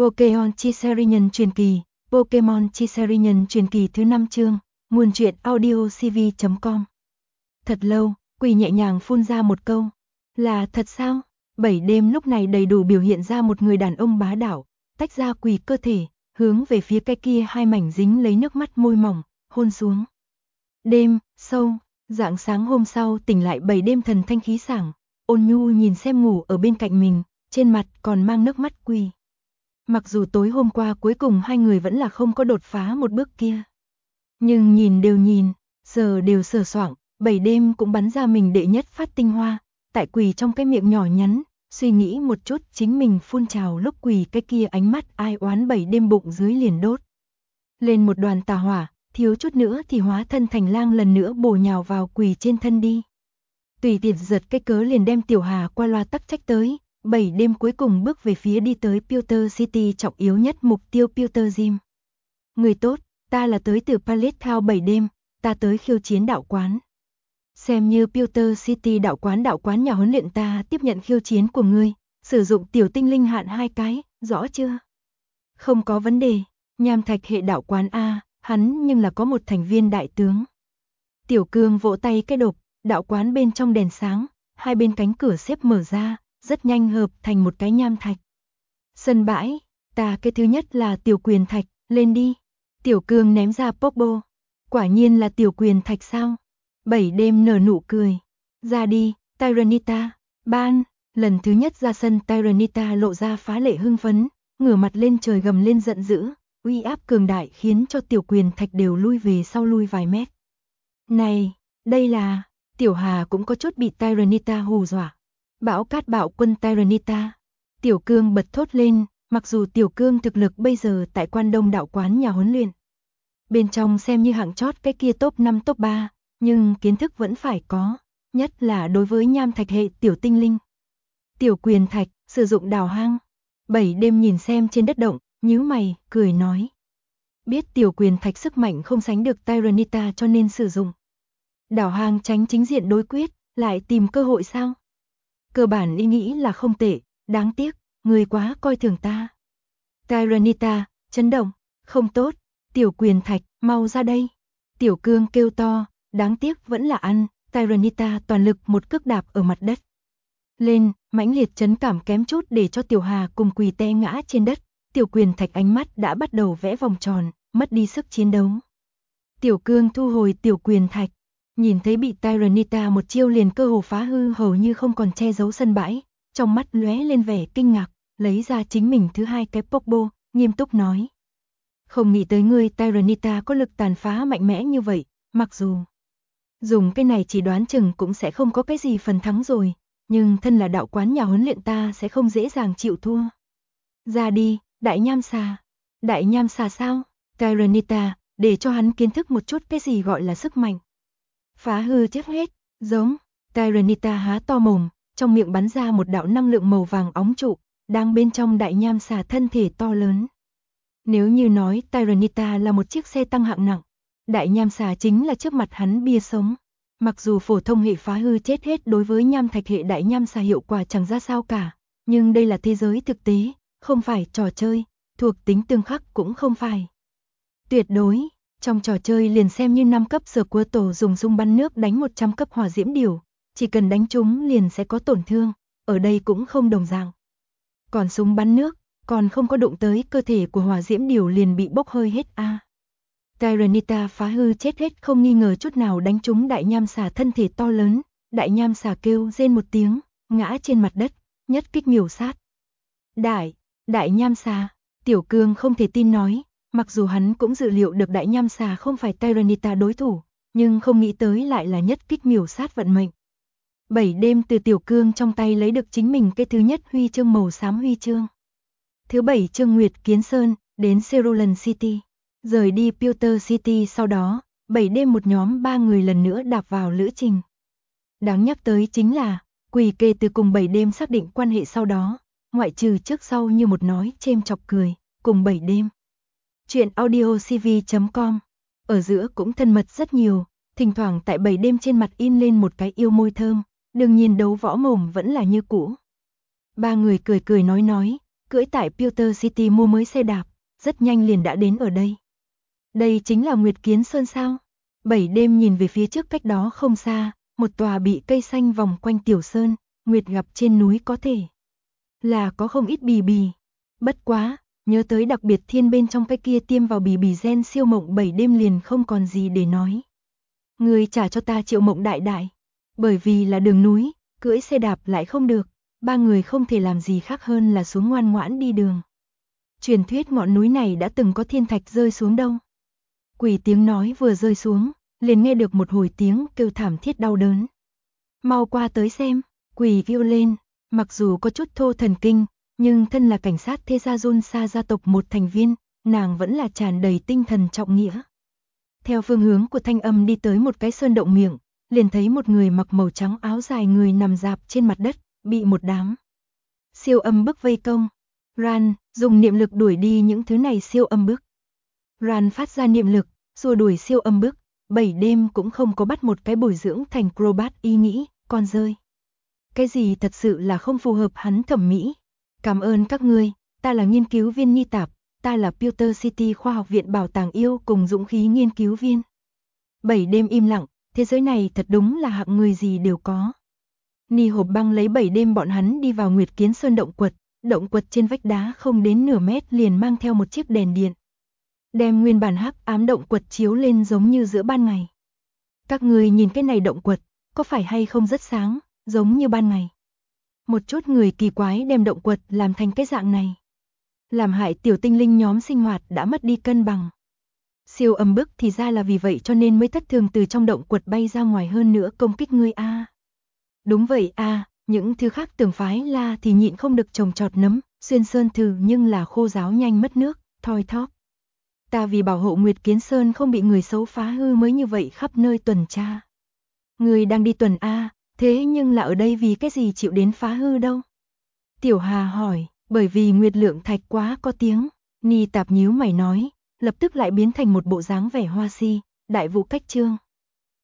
Pokémon Chiserian truyền kỳ, Pokémon Chiserian truyền kỳ thứ 5 chương, nguồn truyện audiocv.com. Thật lâu, Quỳ nhẹ nhàng phun ra một câu. Là thật sao? 7 đêm lúc này đầy đủ biểu hiện ra một người đàn ông bá đạo, tách ra Quỳ cơ thể, hướng về phía cái kia hai mảnh dính lấy nước mắt môi mỏng, hôn xuống. Đêm, sâu, rạng sáng hôm sau tỉnh lại 7 đêm thần thanh khí sảng, ôn nhu nhìn xem ngủ ở bên cạnh mình, trên mặt còn mang nước mắt Quỳ. Mặc dù tối hôm qua cuối cùng hai người vẫn là không có đột phá một bước kia. Nhưng nhìn, giờ đều sờ soạng, 7 đêm cũng bắn ra mình đệ nhất phát tinh hoa, tại Quỳ trong cái miệng nhỏ nhắn, suy nghĩ một chút chính mình phun trào lúc Quỳ cái kia ánh mắt ai oán 7 đêm bụng dưới liền đốt. Lên một đoàn tà hỏa, thiếu chút nữa thì hóa thân thành lang lần nữa bổ nhào vào Quỳ trên thân đi. Tùy tiện giật cái cớ liền đem Tiểu Hà qua loa tắc trách tới. 7 đêm cuối cùng bước về phía đi tới Pewter City trọng yếu nhất mục tiêu Pewter Gym. Người tốt, ta là tới từ Pallet Town 7 đêm, ta tới khiêu chiến đạo quán. Xem như Pewter City đạo quán nhà huấn luyện ta tiếp nhận khiêu chiến của ngươi, sử dụng tiểu tinh linh hạn 2 cái, rõ chưa? Không có vấn đề, nham thạch hệ đạo quán A, hắn nhưng là có một thành viên đại tướng. Tiểu Cương vỗ tay cái đột, đạo quán bên trong đèn sáng, hai bên cánh cửa xếp mở ra. Rất nhanh hợp thành một cái nham thạch. Sân bãi, ta cái thứ nhất là tiểu quyền thạch, lên đi. Tiểu Cương ném ra Pokeball. Quả nhiên là tiểu quyền thạch sao? 7 đêm nở nụ cười. Ra đi, Tyranitar, ban. Lần thứ nhất ra sân Tyranitar lộ ra phá lệ hưng phấn, ngửa mặt lên trời gầm lên giận dữ, uy áp cường đại khiến cho tiểu quyền thạch đều lui về sau lui vài mét. Này, đây là, Tiểu Hà cũng có chút bị Tyranitar hù dọa. Bão cát bạo quân Tyranitar. Tiểu Cương bật thốt lên, mặc dù Tiểu Cương thực lực bây giờ tại Quan Đông đạo quán nhà huấn luyện. Bên trong xem như hạng chót cái kia top 5 top 3, nhưng kiến thức vẫn phải có, nhất là đối với nham thạch hệ tiểu tinh linh. Tiểu quyền thạch, sử dụng đào hang. 7 đêm nhìn xem trên đất động, nhíu mày, cười nói. Biết tiểu quyền thạch sức mạnh không sánh được Tyranitar cho nên sử dụng. Đào hang tránh chính diện đối quyết, lại tìm cơ hội sao? Cơ bản ý nghĩ là không tệ, đáng tiếc, người quá coi thường ta. Tyranitar, chấn động, không tốt, tiểu quyền thạch, mau ra đây. Tiểu Cương kêu to, đáng tiếc vẫn là ăn, Tyranitar toàn lực một cước đạp ở mặt đất. Lên, mãnh liệt chấn cảm kém chút để cho Tiểu Hà cùng Quỳ té ngã trên đất, tiểu quyền thạch ánh mắt đã bắt đầu vẽ vòng tròn, mất đi sức chiến đấu. Tiểu Cương thu hồi tiểu quyền thạch. Nhìn thấy bị Tyranitar một chiêu liền cơ hồ phá hư hầu như không còn che giấu sân bãi, trong mắt lóe lên vẻ kinh ngạc, lấy ra chính mình thứ hai cái Pokeball, nghiêm túc nói. Không nghĩ tới ngươi Tyranitar có lực tàn phá mạnh mẽ như vậy, mặc dù dùng cái này chỉ đoán chừng cũng sẽ không có cái gì phần thắng rồi, nhưng thân là đạo quán nhà huấn luyện ta sẽ không dễ dàng chịu thua. Ra đi, đại nham xà. Đại nham xà sao? Tyranitar, để cho hắn kiến thức một chút cái gì gọi là sức mạnh. Phá hư chết hết, giống. Tyranitar há to mồm, trong miệng bắn ra một đạo năng lượng màu vàng óng trụ, đang bên trong đại nham xà thân thể to lớn. Nếu như nói Tyranitar là một chiếc xe tăng hạng nặng, đại nham xà chính là trước mặt hắn bia sống. Mặc dù phổ thông hệ phá hư chết hết đối với nham thạch hệ đại nham xà hiệu quả chẳng ra sao cả, nhưng đây là thế giới thực tế, không phải trò chơi, thuộc tính tương khắc cũng không phải. Tuyệt đối. Trong trò chơi liền xem như 5 cấp sở của tổ dùng súng bắn nước đánh 100 cấp hỏa diễm điểu, chỉ cần đánh trúng liền sẽ có tổn thương, ở đây cũng không đồng dạng. Còn súng bắn nước, còn không có đụng tới cơ thể của hỏa diễm điểu liền bị bốc hơi hết a. Tyranitar phá hư chết hết không nghi ngờ chút nào đánh trúng đại nham xà thân thể to lớn, đại nham xà kêu rên một tiếng, ngã trên mặt đất, nhất kích miểu sát. Đại nham xà, Tiểu Cương không thể tin nói. Mặc dù hắn cũng dự liệu được đại nham xà không phải Tyranitar đối thủ, nhưng không nghĩ tới lại là nhất kích miểu sát vận mệnh. 7 đêm từ Tiểu Cương trong tay lấy được chính mình cái thứ nhất huy chương màu xám huy chương. Thứ 7 chương Nguyệt Kiến Sơn, đến Cerulean City. Rời đi Pewter City sau đó, 7 đêm một nhóm 3 người lần nữa đạp vào lữ trình. Đáng nhắc tới chính là, Quỳ kể từ cùng 7 đêm xác định quan hệ sau đó, ngoại trừ trước sau như một nói chêm chọc cười, cùng 7 đêm. Chuyện audiocv.com. Ở giữa cũng thân mật rất nhiều, thỉnh thoảng tại 7 đêm trên mặt in lên một cái yêu môi thơm, đương nhiên đấu võ mồm vẫn là như cũ. 3 người cười cười nói, cưỡi tại Pewter City mua mới xe đạp, rất nhanh liền đã đến ở đây. Đây chính là Nguyệt Kiến Sơn sao? 7 đêm nhìn về phía trước cách đó không xa, một tòa bị cây xanh vòng quanh tiểu sơn, Nguyệt gặp trên núi có thể là có không ít bì bì. Bất quá, nhớ tới đặc biệt thiên bên trong cái kia tiêm vào bì bì gen siêu mộng 7 đêm liền không còn gì để nói. Người trả cho ta triệu mộng đại đại. Bởi vì là đường núi, cưỡi xe đạp lại không được, ba người không thể làm gì khác hơn là xuống ngoan ngoãn đi đường. Truyền thuyết ngọn núi này đã từng có thiên thạch rơi xuống đâu. Quỷ tiếng nói vừa rơi xuống, liền nghe được một hồi tiếng kêu thảm thiết đau đớn. Mau qua tới xem, quỷ kêu lên, mặc dù có chút thô thần kinh, nhưng thân là cảnh sát thế gia Jun Sa gia tộc một thành viên, nàng vẫn là tràn đầy tinh thần trọng nghĩa. Theo phương hướng của thanh âm đi tới một cái sơn động miệng, liền thấy một người mặc màu trắng áo dài người nằm rạp trên mặt đất, bị một đám siêu âm bức vây công. Ran, dùng niệm lực đuổi đi những thứ này siêu âm bức. Ran phát ra niệm lực, xua đuổi siêu âm bức, 7 đêm cũng không có bắt một cái bồi dưỡng thành acrobat ý nghĩ, con rơi. Cái gì thật sự là không phù hợp hắn thẩm mỹ. Cảm ơn các ngươi, ta là nghiên cứu viên Nhi Tạp, ta là Pewter City Khoa học viện Bảo tàng yêu cùng dũng khí nghiên cứu viên. 7 đêm im lặng, thế giới này thật đúng là hạng người gì đều có. Ni hộp băng lấy 7 đêm bọn hắn đi vào Nguyệt Kiến Sơn động quật trên vách đá không đến nửa mét liền mang theo một chiếc đèn điện. Đem nguyên bản hắc ám động quật chiếu lên giống như giữa ban ngày. Các người nhìn cái này động quật, có phải hay không rất sáng, giống như ban ngày. Một chút người kỳ quái đem động quật làm thành cái dạng này. Làm hại tiểu tinh linh nhóm sinh hoạt đã mất đi cân bằng. Siêu âm bức thì ra là vì vậy cho nên mới thất thường từ trong động quật bay ra ngoài hơn nữa công kích ngươi a. Đúng vậy a, những thứ khác tưởng phái la thì nhịn không được trồng trọt nấm, xuyên sơn thử nhưng là khô ráo nhanh mất nước, thoi thóp. Ta vì bảo hộ Nguyệt Kiến Sơn không bị người xấu phá hư mới như vậy khắp nơi tuần tra. Người đang đi tuần a, thế nhưng là ở đây vì cái gì chịu đến phá hư đâu? Tiểu Hà hỏi, bởi vì Nguyệt Lượng Thạch quá có tiếng. Ni Tạp nhíu mày nói, lập tức lại biến thành một bộ dáng vẻ hoa si, đại vụ cách trương.